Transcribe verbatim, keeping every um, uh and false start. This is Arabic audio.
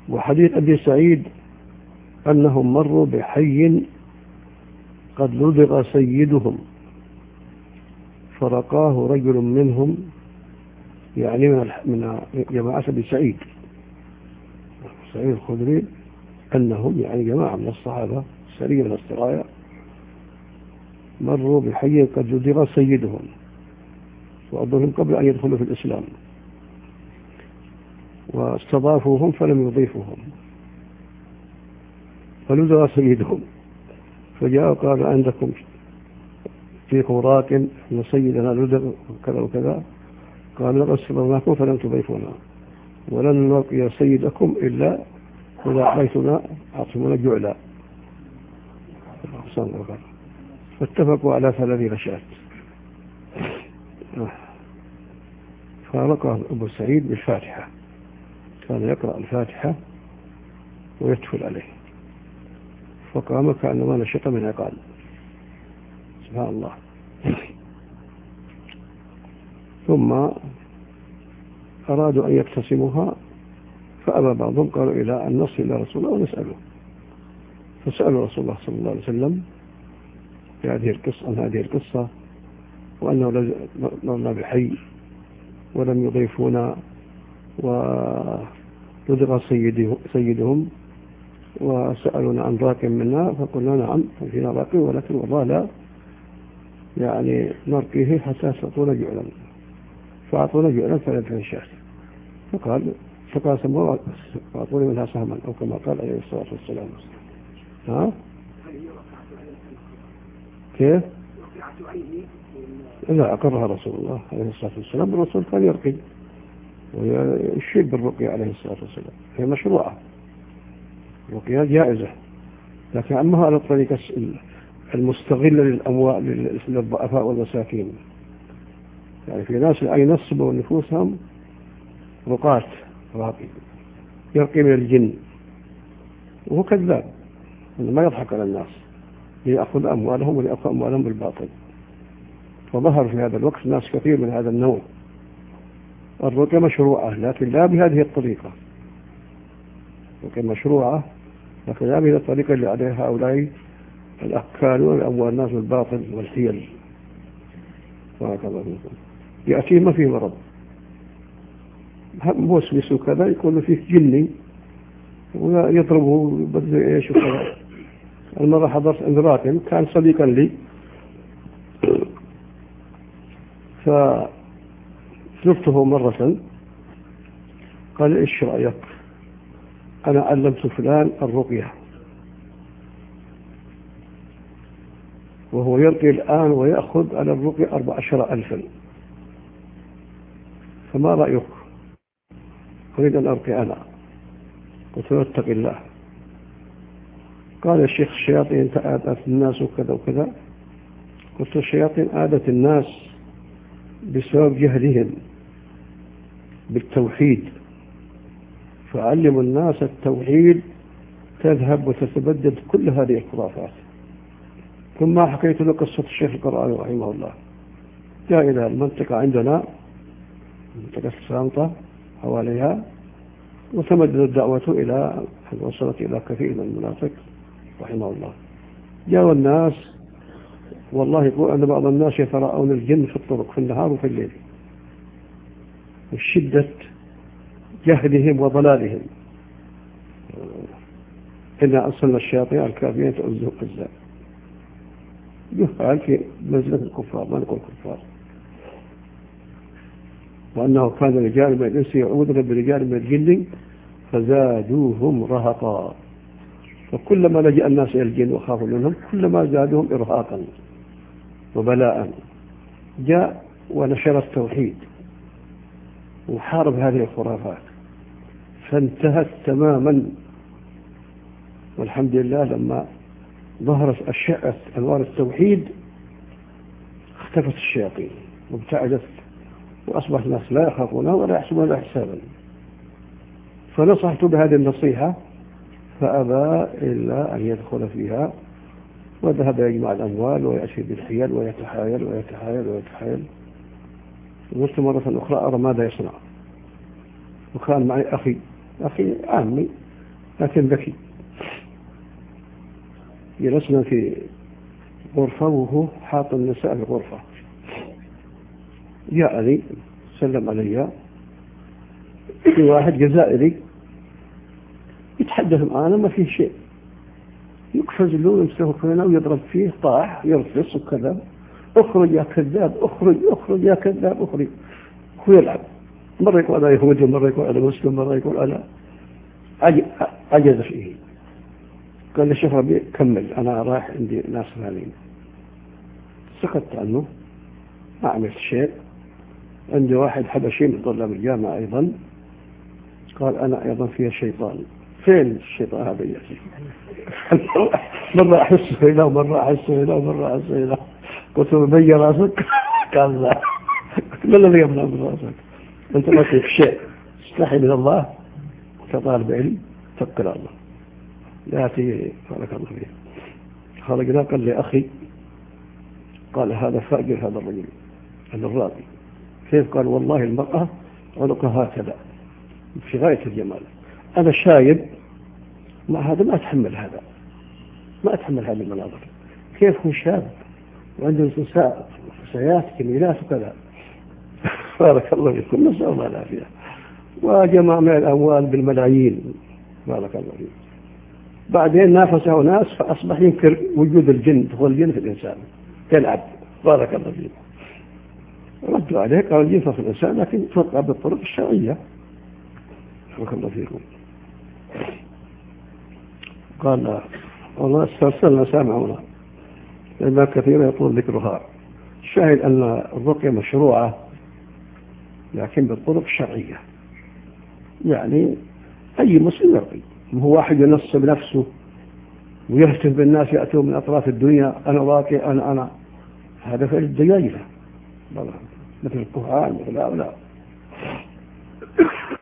وحديث أبي سعيد أنهم مروا بحي قد لدغ سيدهم فرقاه رجل منهم، يعني من جماعة أبي سعيد سعيد الخدري، أنهم يعني جماعة من الصحابة سرية من السرايا مروا بحي قد لدغ سيدهم وأظنهم قبل أن يدخلوا في الإسلام، واستضافوهم فلم يضيفوهم فلدغ سيدهم، فجاءوا قال عندكم فيكم راكن أن سيدنا لدغ كذا وكذا، قال لقد استضفناكم فلم تضيفونا ولن نلقي سيدكم إلا إذا أعطيتنا أعطيتنا جعلا. فاتفقوا على ثلاثين شاة، فلقى أبو سعيد بالفاتحة، كان يقرأ الفاتحة ويتفل عليه، فقام كأنما نشط من عقال. سبحان الله. ثم أرادوا أن يقتسموها فأبى بعضهم، قالوا إلى أن نصل إلى رسول الله ونسأله، فسألوا رسول الله صلى الله عليه وسلم في هذه القصة عن هذه القصة، وأنه مرنا بحي ولم يضيفونا ولدغ سيدهم وسألونا عن راكب منا، فقلنا نعم فينا راكب ولكن والله لا يعني نرقيه حتى تعطونا جعلا، فأعطونا جعلا ثلاثة شاة، فقال فقاسموا وأعطوني منها سهما أو كما قال عليه الصلاة والسلام. ها؟ كيف؟ إذا أقرها رسول الله عليه الصلاة والسلام، الرسول كان يرقي ويشير بالرقية عليه الصلاة والسلام، هي مشروعة، الرقية جائزة، لكن أمها على الطريقة المستغلة للأموال للضعفاء والمساكين. يعني في ناس ينصبوا نفوسهم رقاة راقي يرقي من الجن، وهو كذاب ما يضحك على الناس ليأخذ أموالهم وليأخذ أموالهم بالباطل. فظهر في هذا الوقت ناس كثير من هذا النوع. الرقية مشروعة لكن لا بهذه الطريقة، الرقية مشروعة لكن لا بهذه الطريقة اللي عليها هؤلاء الأكال والأموال الناس بالباطل والحيل. وهكذا يأتيه ما فيه مرض، موسوس وكذا، يكون فيه جني ويضربه بدل ايش وكذا. المرة حضرت عند راكن كان صديقا لي، فزرته مرة قال ايش رأيك، أنا علمت فلان الرقية وهو يرقي الآن ويأخذ على الرقية أربع عشر ألفا، فما رأيك؟ أريد أن أرقي أنا. قلت له اتق الله. قال الشيخ الشياطين آدت الناس وكذا وكذا. قلت الشياطين آدت الناس بسبب جهلهم بالتوحيد، فعلموا الناس التوحيد تذهب وتتبدد كل هذه الخرافات. ثم حكيت له قصة الشيخ القرآني رحمه الله، جاء إلى المنطقة عندنا منطقة السانطة حواليها، وتمددت دعوته إلى أن وصلت إلى كثير من المناطق رحمه الله. جاءوا الناس والله يقول أن بعض الناس يتراءون الجن في الطرق في النهار وفي الليل، وشدة جهلهم وضلالهم. إنا أرسلنا الشياطين الكافرين تؤذهم أجزاء. يفعل في منزلة الكفار، ما نقول كفار. وأنه كان رجال من الإنس يعودون برجال من الجن فزادوهم رهقا، فكلما لجأ الناس إلى الجن وخافوا منهم كلما زادهم إرهاقا وبلاء. جاء ونشر التوحيد وحارب هذه الخرافات فانتهت تماما، والحمد لله لما ظهرت أشعة أنوار التوحيد اختفت الشياطين وابتعدت، وأصبح الناس لا يخافونها ولا يحسبون لها حسابا. فنصحت بهذه النصيحة فأبى إلا أن يدخل فيها، وذهب يجمع الأموال ويأتي بالحيل ويتحايل ويتحايل ويتحايل. قلت مرة أخرى أرى ماذا يصنع، وكان معي أخي أخي عمي لكن ذكي. جلسنا في غرفة وهو حاط النساء في الغرفة، جاءني سلم علي في واحد جزائري يتحدث معنا ما فيه شيء، يقفز له ويمسكه هنا ويضرب فيه، طاح يرفص وكذا، اخرج يا كذاب، اخرج اخرج يا كذاب، اخرج. هو يلعب، مرة يقول أنا يهودي، مرة يقول أنا مسلم، مرة يقول أنا عجز فيه. قال لي شوف ربي كمل، أنا رايح عندي ناس ثانيين. سكت عنه، ما عملت شيء. عندي واحد حبشي من طلاب الجامعة أيضا، قال أنا أيضا فيها شيطان. فين الشيطان هذا يأتي؟ مرة أحس هنا ومرة أحس هنا ومرة أحس هنا. قلت له بي راسك؟ قال لا. ما الذي يمنع من راسك؟ أنت ما فيك شيء، استحي من الله كطالب علم، توكل على الله. يأتي بارك الله فيه. خرجنا قال لي أخي، قال هذا فاجر هذا الرجل هذا الراقي. كيف؟ قال والله المرأة عنقها هكذا في غاية الجمال، أنا شايب ما هذا ما أتحمل هذا، ما أتحمل هذه المناظر. كيف هو شاب وعنده نساء فتيات جميلات وكذا. بارك الله فيكم، نسأل الله العافية. وجمع من الأموال بالملايين، بارك الله فيكم. بعدين نافسه ناس فأصبح ينكر وجود الجن، دخول الجن في الإنسان، يلعب. بارك الله فيكم. ردوا عليه قالوا الجن في الإنسان لكن توقع بالطرق الشرعية. بارك الله فيكم. قال والله استرسلنا سامعونا لما كثيرا يطول ذكرها. الشاهد أن الرقية مشروعة لكن بالطرق الشرعية، يعني أي مسلم يرقي، هو واحد ينصب نفسه ويهتف بالناس يأتوا من أطراف الدنيا أنا راقي أنا أنا هذا فعل الدجاجة مثل الكهان مثل هؤلاء.